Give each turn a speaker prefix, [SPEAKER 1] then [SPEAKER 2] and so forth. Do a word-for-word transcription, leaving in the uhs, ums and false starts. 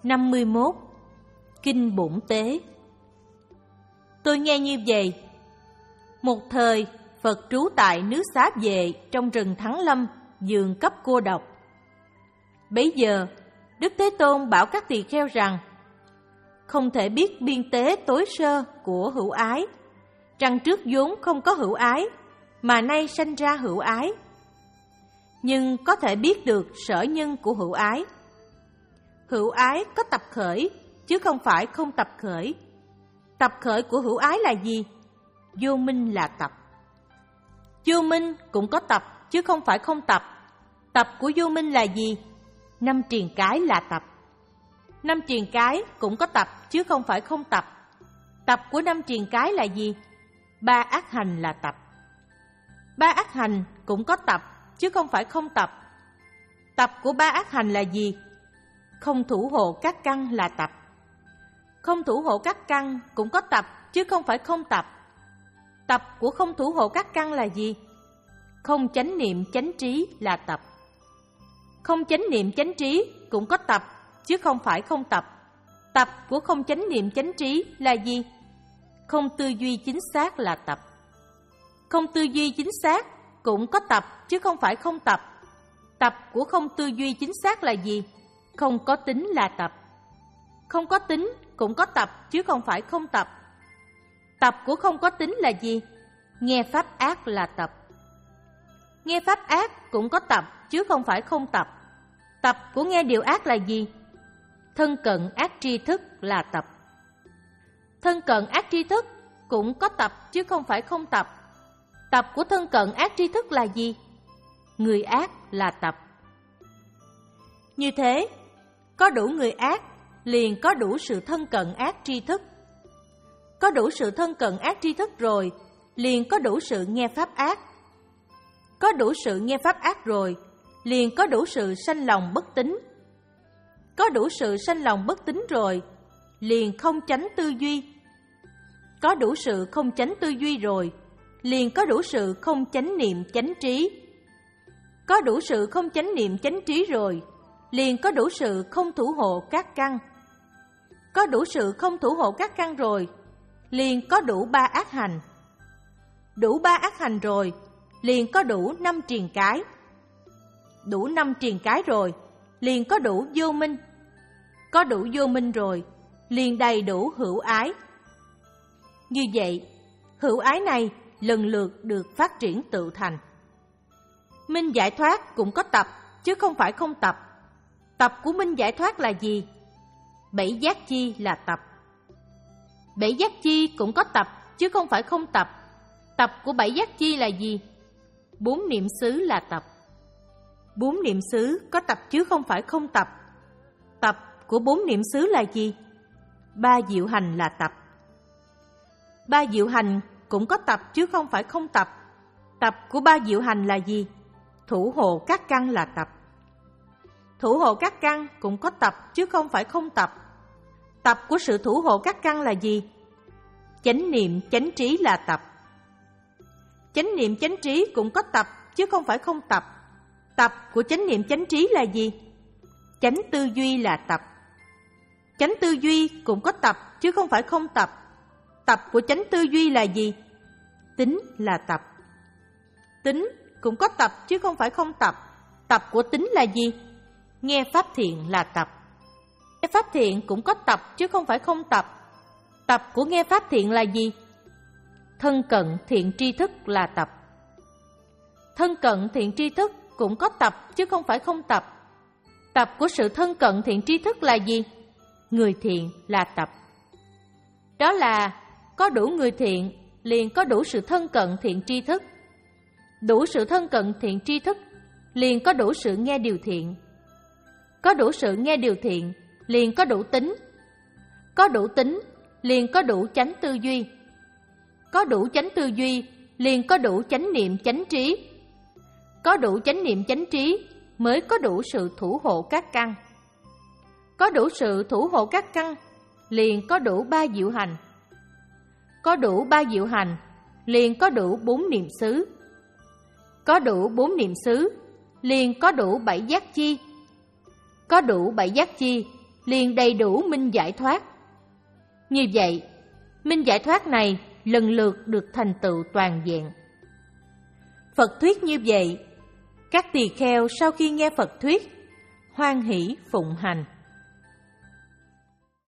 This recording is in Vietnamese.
[SPEAKER 1] năm mươi mốt. Kinh Bổn Tế. Tôi nghe như vậy. Một thời, Phật trú tại nước Xá Vệ trong rừng Thắng Lâm, vườn cấp cô độc. Bấy giờ, Đức Thế Tôn bảo các tỳ kheo rằng không thể biết biên tế tối sơ của hữu ái, rằng trước vốn không có hữu ái, mà nay sanh ra hữu ái. Nhưng có thể biết được sở nhân của hữu ái. Hữu ái có tập khởi, chứ không phải không tập khởi. Tập khởi của hữu ái là gì? Vô minh là tập. Vô minh cũng có tập, chứ không phải không tập. Tập của vô minh là gì? Năm triền cái là tập. Năm triền cái cũng có tập, chứ không phải không tập. Tập của năm triền cái là gì? Ba ác hành là tập. Ba ác hành cũng có tập, chứ không phải không tập. Tập của ba ác hành là gì? Không thủ hộ các căn là tập. Không thủ hộ các căn cũng có tập, chứ không phải không tập. Tập của không thủ hộ các căn là gì? Không chánh niệm chánh trí là tập. Không chánh niệm chánh trí cũng có tập, chứ không phải không tập. Tập của không chánh niệm chánh trí là gì? Không tư duy chính xác là tập. Không tư duy chính xác cũng có tập, chứ không phải không tập. Tập của không tư duy chính xác là gì? Không có tính là tập. Không có tính cũng có tập, chứ không phải không tập. Tập của không có tính là gì? Nghe pháp ác là tập. Nghe pháp ác cũng có tập, chứ không phải không tập. Tập của nghe điều ác là gì? Thân cận ác tri thức là tập. Thân cận ác tri thức cũng có tập, chứ không phải không tập. Tập của thân cận ác tri thức là gì? Người ác là tập. Như thế, có đủ người ác, liền có đủ sự thân cận ác tri thức. Có đủ sự thân cận ác tri thức rồi, liền có đủ sự nghe pháp ác. Có đủ sự nghe pháp ác rồi, liền có đủ sự sanh lòng bất tín. Có đủ sự sanh lòng bất tín rồi, liền không chánh tư duy. Có đủ sự không chánh tư duy rồi, liền có đủ sự không chánh niệm chánh trí. Có đủ sự không chánh niệm chánh trí rồi, liền có đủ sự không thủ hộ các căn. Có đủ sự không thủ hộ các căn rồi, liền có đủ ba ác hành. Đủ ba ác hành rồi, liền có đủ năm triền cái. Đủ năm triền cái rồi, liền có đủ vô minh. Có đủ vô minh rồi, liền đầy đủ hữu ái. Như vậy, hữu ái này lần lượt được phát triển tự thành. Minh giải thoát cũng có tập, chứ không phải không tập. Tập của minh giải thoát là gì? Bảy giác chi là tập. Bảy giác chi cũng có tập, chứ không phải không tập. Tập của bảy giác chi là gì? Bốn niệm xứ là tập. Bốn niệm xứ có tập, chứ không phải không tập. Tập của bốn niệm xứ là gì? Ba diệu hành là tập. Ba diệu hành cũng có tập, chứ không phải không tập. Tập của ba diệu hành là gì? Thủ hộ các căn là tập. Thủ hộ các căn cũng có tập, chứ không phải không tập. Tập của sự thủ hộ các căn là gì? Chánh niệm chánh trí là tập. Chánh niệm chánh trí cũng có tập, chứ không phải không tập. Tập của chánh niệm chánh trí là gì? Chánh tư duy là tập. Chánh tư duy cũng có tập, chứ không phải không tập. Tập của chánh tư duy là gì? Tính là tập. Tính cũng có tập, chứ không phải không tập. Tập của tính là gì? Nghe pháp thiện là tập. Nghe pháp thiện cũng có tập, chứ không phải không tập. Tập của nghe pháp thiện là gì? Thân cận thiện tri thức là tập. Thân cận thiện tri thức cũng có tập, chứ không phải không tập. Tập của sự thân cận thiện tri thức là gì? Người thiện là tập. Đó là có đủ người thiện, liền có đủ sự thân cận thiện tri thức. Đủ sự thân cận thiện tri thức, liền có đủ sự nghe điều thiện. Có đủ sự nghe điều thiện, liền có đủ tính. Có đủ tính, liền có đủ chánh tư duy. Có đủ chánh tư duy, liền có đủ chánh niệm chánh trí. Có đủ chánh niệm chánh trí, mới có đủ sự thủ hộ các căn. Có đủ sự thủ hộ các căn, liền có đủ ba diệu hành. Có đủ ba diệu hành, liền có đủ bốn niệm xứ. Có đủ bốn niệm xứ, liền có đủ bảy giác chi. Có đủ bảy giác chi, liền đầy đủ minh giải thoát. Như vậy, minh giải thoát này lần lượt được thành tựu toàn vẹn. Phật thuyết như vậy, các tỳ kheo sau khi nghe Phật thuyết, hoan hỷ phụng hành.